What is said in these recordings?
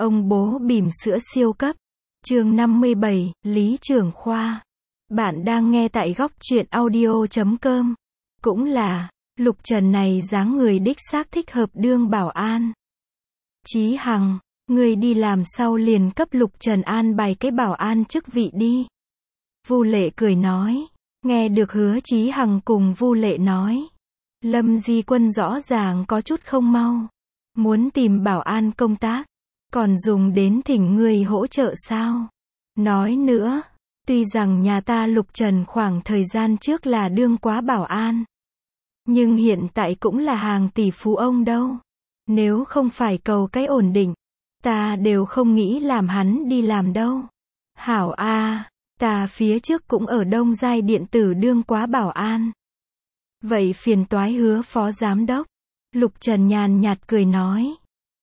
Ông bố bỉm sữa siêu cấp. Chương 57, Lý Trưởng Khoa. Bạn đang nghe tại góc truyện audio.com. Cũng là, Lục Trần này dáng người đích xác thích hợp đương bảo an. Chí Hằng, người đi làm sau liền cấp Lục Trần an bài cái bảo an chức vị đi. Vu Lệ cười nói. Nghe được Hứa Chí Hằng cùng Vu Lệ nói. Lâm Di Quân rõ ràng có chút không mau. Muốn tìm bảo an công tác. Còn dùng đến thỉnh người hỗ trợ sao? Nói nữa, tuy rằng nhà ta Lục Trần khoảng thời gian trước là đương quá bảo an. Nhưng hiện tại cũng là hàng tỷ phú ông đâu. Nếu không phải cầu cái ổn định, ta đều không nghĩ làm hắn đi làm đâu. Hảo a, ta phía trước cũng ở Đông Giai điện tử đương quá bảo an. Vậy phiền toái Hứa phó giám đốc. Lục Trần nhàn nhạt cười nói.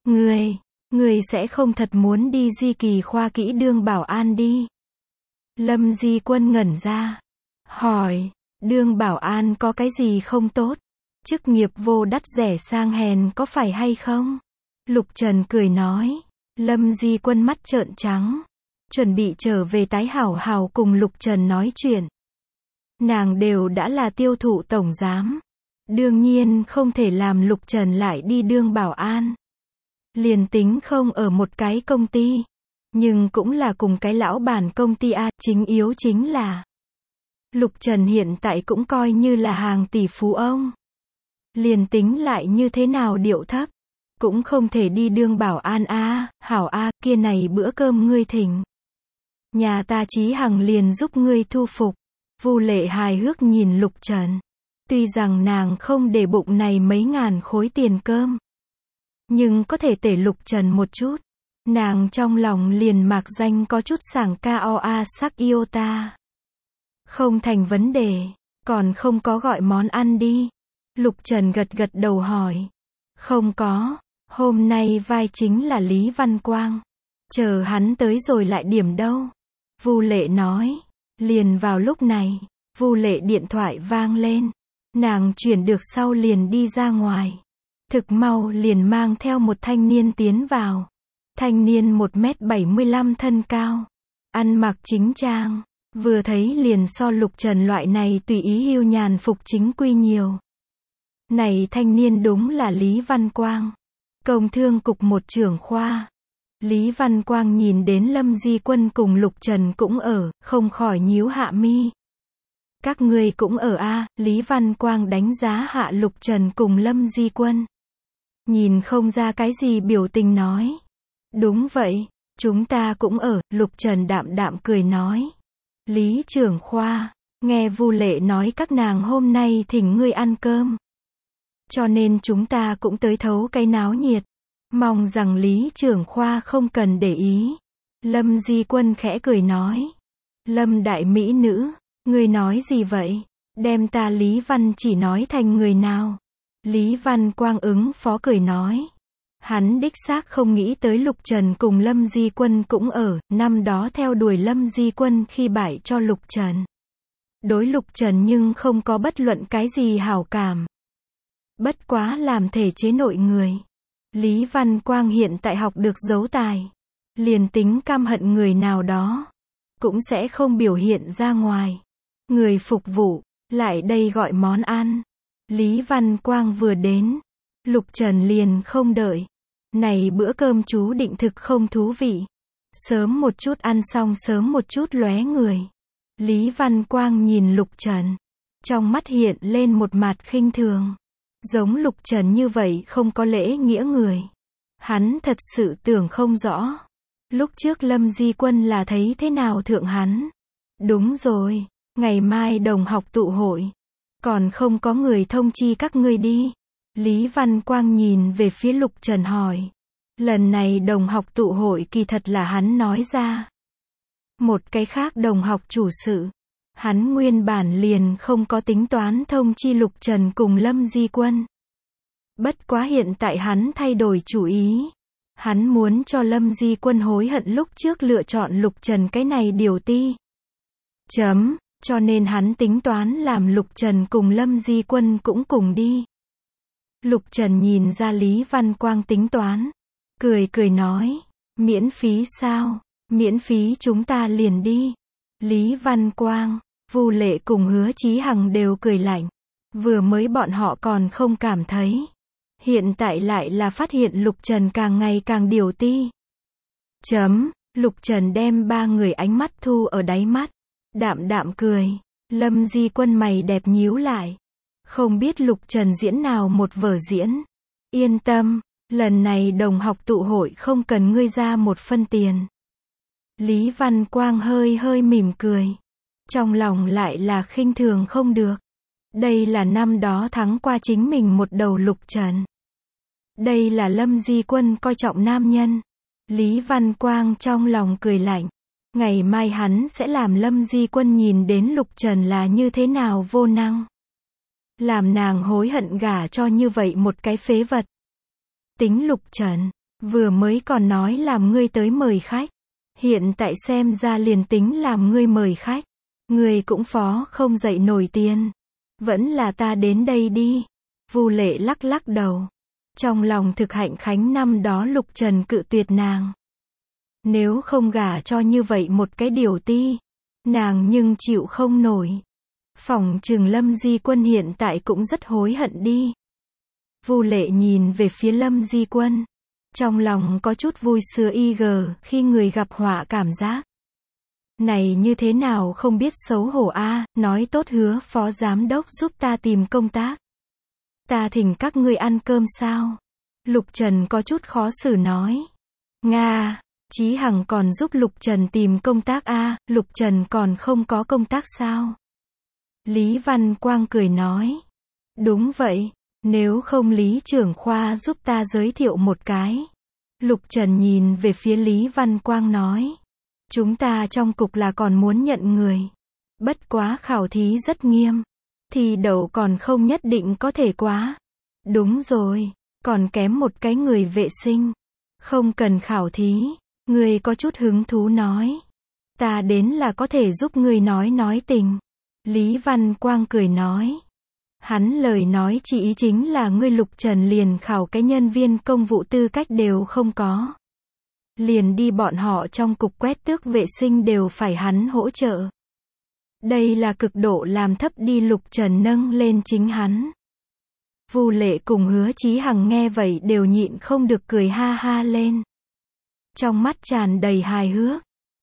Người sẽ không thật muốn đi Di Kỳ khoa kỹ đương bảo an đi. Lâm Di Quân ngẩn ra. Hỏi, đương bảo an có cái gì không tốt? Chức nghiệp vô đắt rẻ sang hèn có phải hay không? Lục Trần cười nói. Lâm Di Quân mắt trợn trắng. Chuẩn bị trở về tái hảo hảo cùng Lục Trần nói chuyện. Nàng đều đã là tiêu thụ tổng giám. Đương nhiên không thể làm Lục Trần lại đi đương bảo an. Liền tính không ở một cái công ty. Nhưng cũng là cùng cái lão bản công ty A, chính yếu chính là. Lục Trần hiện tại cũng coi như là hàng tỷ phú ông. Liền tính lại như thế nào điệu thấp. Cũng không thể đi đương bảo an A, hảo A, kia này bữa cơm ngươi thỉnh. Nhà ta Chí Hằng liền giúp ngươi thu phục. Vu Lệ hài hước nhìn Lục Trần. Tuy rằng nàng không để bụng này mấy ngàn khối tiền cơm. Nhưng có thể tể Lục Trần một chút. Nàng trong lòng liền mạc danh có chút sảng KOA sắc yêu ta. Không thành vấn đề. Còn không có gọi món ăn đi. Lục Trần gật gật đầu hỏi. Không có. Hôm nay vai chính là Lý Văn Quang. Chờ hắn tới rồi lại điểm đâu. Vu Lệ nói. Liền vào lúc này. Vu Lệ điện thoại vang lên. Nàng chuyển được sau liền đi ra ngoài. Thực mau liền mang theo một thanh niên tiến vào. Thanh niên 1m75 thân cao. Ăn mặc chính trang. Vừa thấy liền so Lục Trần loại này tùy ý hiu nhàn phục chính quy nhiều. Này thanh niên đúng là Lý Văn Quang. Công thương cục một trưởng khoa. Lý Văn Quang nhìn đến Lâm Di Quân cùng Lục Trần cũng ở, không khỏi nhíu hạ mi. Các ngươi cũng ở a, Lý Văn Quang đánh giá hạ Lục Trần cùng Lâm Di Quân. Nhìn không ra cái gì biểu tình nói. Đúng vậy, chúng ta cũng ở, Lục Trần đạm đạm cười nói. Lý trưởng khoa, nghe Vu Lệ nói các nàng hôm nay thỉnh ngươi ăn cơm. Cho nên chúng ta cũng tới thấu cái náo nhiệt. Mong rằng Lý trưởng khoa không cần để ý. Lâm Di Quân khẽ cười nói. Lâm đại mỹ nữ, ngươi nói gì vậy? Đem ta Lý Văn chỉ nói thành người nào? Lý Văn Quang ứng phó cười nói. Hắn đích xác không nghĩ tới Lục Trần cùng Lâm Di Quân cũng ở, năm đó theo đuổi Lâm Di Quân khi bại cho Lục Trần. Đối Lục Trần nhưng không có bất luận cái gì hảo cảm. Bất quá làm thể chế nội người. Lý Văn Quang hiện tại học được giấu tài. Liền tính căm hận người nào đó. Cũng sẽ không biểu hiện ra ngoài. Người phục vụ, lại đây gọi món ăn. Lý Văn Quang vừa đến. Lục Trần liền không đợi. Này bữa cơm chú định thực không thú vị. Sớm một chút ăn xong sớm một chút lóe người. Lý Văn Quang nhìn Lục Trần. Trong mắt hiện lên một mặt khinh thường. Giống Lục Trần như vậy không có lễ nghĩa người. Hắn thật sự tưởng không rõ. Lúc trước Lâm Di Quân là thấy thế nào thượng hắn. Đúng rồi, ngày mai đồng học tụ hội. Còn không có người thông chi các ngươi đi. Lý Văn Quang nhìn về phía Lục Trần hỏi. Lần này đồng học tụ hội kỳ thật là hắn nói ra. Một cái khác đồng học chủ sự. Hắn nguyên bản liền không có tính toán thông chi Lục Trần cùng Lâm Di Quân. Bất quá hiện tại hắn thay đổi chủ ý. Hắn muốn cho Lâm Di Quân hối hận lúc trước lựa chọn Lục Trần cái này điều ti. Cho nên hắn tính toán làm Lục Trần cùng Lâm Di Quân cũng cùng đi. Lục Trần nhìn ra Lý Văn Quang tính toán. Cười nói. Miễn phí sao? Miễn phí chúng ta liền đi. Lý Văn Quang, Vu Lệ cùng Hứa Chí Hằng đều cười lạnh. Vừa mới bọn họ còn không cảm thấy. Hiện tại lại là phát hiện Lục Trần càng ngày càng điều ti. Lục Trần đem ba người ánh mắt thu ở đáy mắt. Đạm đạm cười. Lâm Di Quân mày đẹp nhíu lại. Không biết Lục Trần diễn nào một vở diễn. Yên tâm, lần này đồng học tụ hội không cần ngươi ra một phân tiền. Lý Văn Quang hơi hơi mỉm cười. Trong lòng lại là khinh thường không được. Đây là năm đó thắng qua chính mình một đầu Lục Trần. Đây là Lâm Di Quân coi trọng nam nhân. Lý Văn Quang trong lòng cười lạnh. Ngày mai hắn sẽ làm Lâm Di Quân nhìn đến Lục Trần là như thế nào vô năng. Làm nàng hối hận gả cho như vậy một cái phế vật. Tính Lục Trần, vừa mới còn nói làm ngươi tới mời khách. Hiện tại xem ra liền tính làm ngươi mời khách. Ngươi cũng phó không dậy nổi tiền. Vẫn là ta đến đây đi. Vu Lệ lắc lắc đầu. Trong lòng thực hạnh khánh năm đó Lục Trần cự tuyệt nàng. Nếu không gả cho như vậy một cái điều ti, nàng nhưng chịu không nổi. Phỏng chừng Lâm Di Quân hiện tại cũng rất hối hận đi. Vu Lệ nhìn về phía Lâm Di Quân. Trong lòng có chút vui sướng khi người gặp họa cảm giác. Này như thế nào không biết xấu hổ a, nói tốt hứa phó giám đốc giúp ta tìm công tác. Ta thỉnh các ngươi ăn cơm sao? Lục Trần có chút khó xử nói. Nga, Chí Hằng còn giúp Lục Trần tìm công tác a, Lục Trần còn không có công tác sao? Lý Văn Quang cười nói. Đúng vậy, nếu không Lý trưởng khoa giúp ta giới thiệu một cái. Lục Trần nhìn về phía Lý Văn Quang nói. Chúng ta trong cục là còn muốn nhận người. Bất quá khảo thí rất nghiêm. Thi đậu còn không nhất định có thể quá. Đúng rồi, còn kém một cái người vệ sinh. Không cần khảo thí. Người có chút hứng thú nói. Ta đến là có thể giúp người nói tình. Lý Văn Quang cười nói. Hắn lời nói chỉ ý chính là ngươi Lục Trần liền khảo cái nhân viên công vụ tư cách đều không có. Liền đi bọn họ trong cục quét tước vệ sinh đều phải hắn hỗ trợ. Đây là cực độ làm thấp đi Lục Trần nâng lên chính hắn. Vu Lệ cùng Hứa Chí Hằng nghe vậy đều nhịn không được cười ha ha lên. Trong mắt tràn đầy hài hước.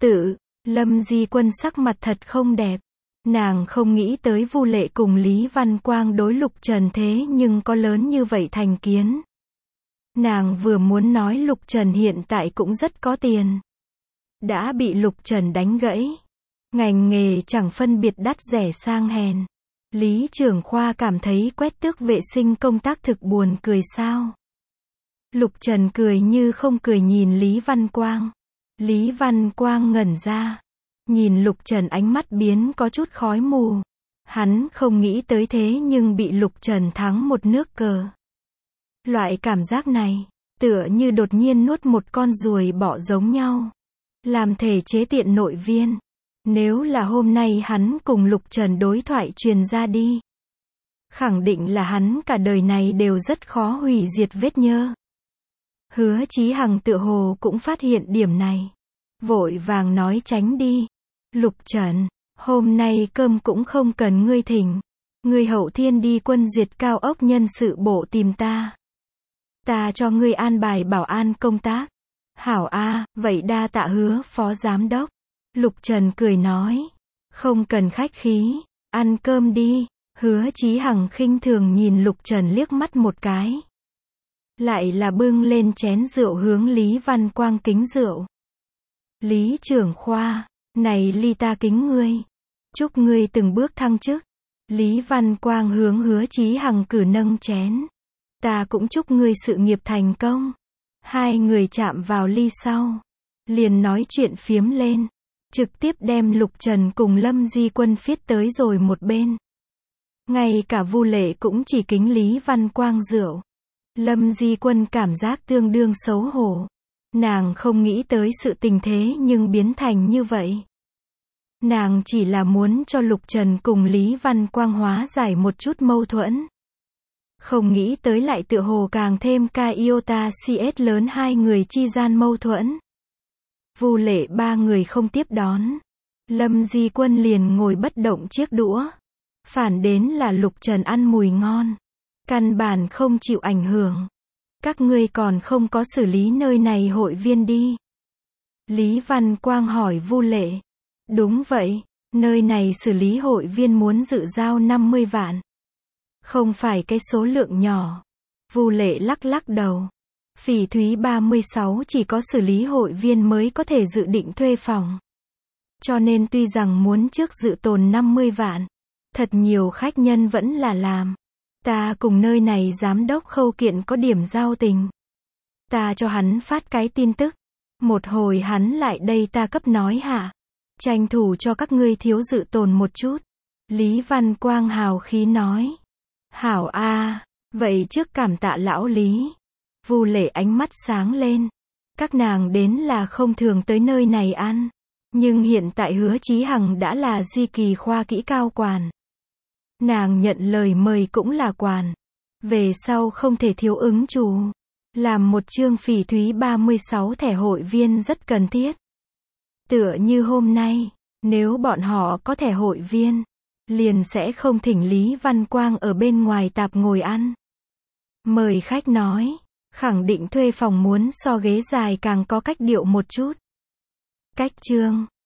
Lâm Di Quân sắc mặt thật không đẹp. Nàng không nghĩ tới Vu Lệ cùng Lý Văn Quang đối Lục Trần thế nhưng có lớn như vậy thành kiến. Nàng vừa muốn nói Lục Trần hiện tại cũng rất có tiền. Đã bị Lục Trần đánh gãy. Ngành nghề chẳng phân biệt đắt rẻ sang hèn. Lý trưởng khoa cảm thấy quét tước vệ sinh công tác thực buồn cười sao. Lục Trần cười như không cười nhìn Lý Văn Quang. Lý Văn Quang ngẩn ra. Nhìn Lục Trần ánh mắt biến có chút khói mù. Hắn không nghĩ tới thế nhưng bị Lục Trần thắng một nước cờ. Loại cảm giác này, tựa như đột nhiên nuốt một con ruồi bọ giống nhau. Làm thể chế tiện nội viên. Nếu là hôm nay hắn cùng Lục Trần đối thoại truyền ra đi. Khẳng định là hắn cả đời này đều rất khó hủy diệt vết nhơ. Hứa Chí Hằng tựa hồ cũng phát hiện điểm này. Vội vàng nói tránh đi. Lục Trần, hôm nay cơm cũng không cần ngươi thỉnh. Ngươi hậu thiên đi quân duyệt cao ốc nhân sự bộ tìm ta. Ta cho ngươi an bài bảo an công tác. Hảo a, vậy đa tạ Hứa phó giám đốc. Lục Trần cười nói. Không cần khách khí, ăn cơm đi. Hứa Chí Hằng khinh thường nhìn Lục Trần liếc mắt một cái. Lại là bưng lên chén rượu hướng Lý Văn Quang kính rượu. Lý trưởng khoa, này ly ta kính ngươi. Chúc ngươi từng bước thăng chức. Lý Văn Quang hướng Hứa Chí Hằng cử nâng chén. Ta cũng chúc ngươi sự nghiệp thành công. Hai người chạm vào ly sau. Liền nói chuyện phiếm lên. Trực tiếp đem Lục Trần cùng Lâm Di Quân phiết tới rồi một bên. Ngay cả Vu Lệ cũng chỉ kính Lý Văn Quang rượu. Lâm Di Quân cảm giác tương đương xấu hổ. Nàng không nghĩ tới sự tình thế nhưng biến thành như vậy. Nàng chỉ là muốn cho Lục Trần cùng Lý Văn Quang hóa giải một chút mâu thuẫn. Không nghĩ tới lại tựa hồ càng thêm ca iota cs lớn hai người chi gian mâu thuẫn. Vu Lệ ba người không tiếp đón. Lâm Di Quân liền ngồi bất động chiếc đũa. Phản đến là Lục Trần ăn mùi ngon. Căn bản không chịu ảnh hưởng. Các ngươi còn không có xử lý nơi này hội viên đi. Lý Văn Quang hỏi Vu Lệ. Đúng vậy, nơi này xử lý hội viên muốn dự giao 50 vạn. Không phải cái số lượng nhỏ. Vu Lệ lắc lắc đầu. Phỉ Thúy 36 chỉ có xử lý hội viên mới có thể dự định thuê phòng. Cho nên tuy rằng muốn trước dự tồn 50 vạn, thật nhiều khách nhân vẫn là làm. Ta cùng nơi này giám đốc Khâu Kiện có điểm giao tình. Ta cho hắn phát cái tin tức. Một hồi hắn lại đây ta cấp nói hả. Tranh thủ cho các ngươi thiếu dự tồn một chút. Lý Văn Quang hào khí nói. Hảo a, vậy trước cảm tạ lão Lý. Vu Lệ ánh mắt sáng lên. Các nàng đến là không thường tới nơi này ăn. Nhưng hiện tại Hứa Chí Hằng đã là Di Kỳ khoa kỹ cao quản. Nàng nhận lời mời cũng là quản. Về sau không thể thiếu ứng chủ. Làm một chương Phỉ Thúy 36 thẻ hội viên rất cần thiết. Tựa như hôm nay, nếu bọn họ có thẻ hội viên, liền sẽ không thỉnh Lý Văn Quang ở bên ngoài tạp ngồi ăn. Mời khách nói, khẳng định thuê phòng muốn so ghế dài càng có cách điệu một chút. Cách chương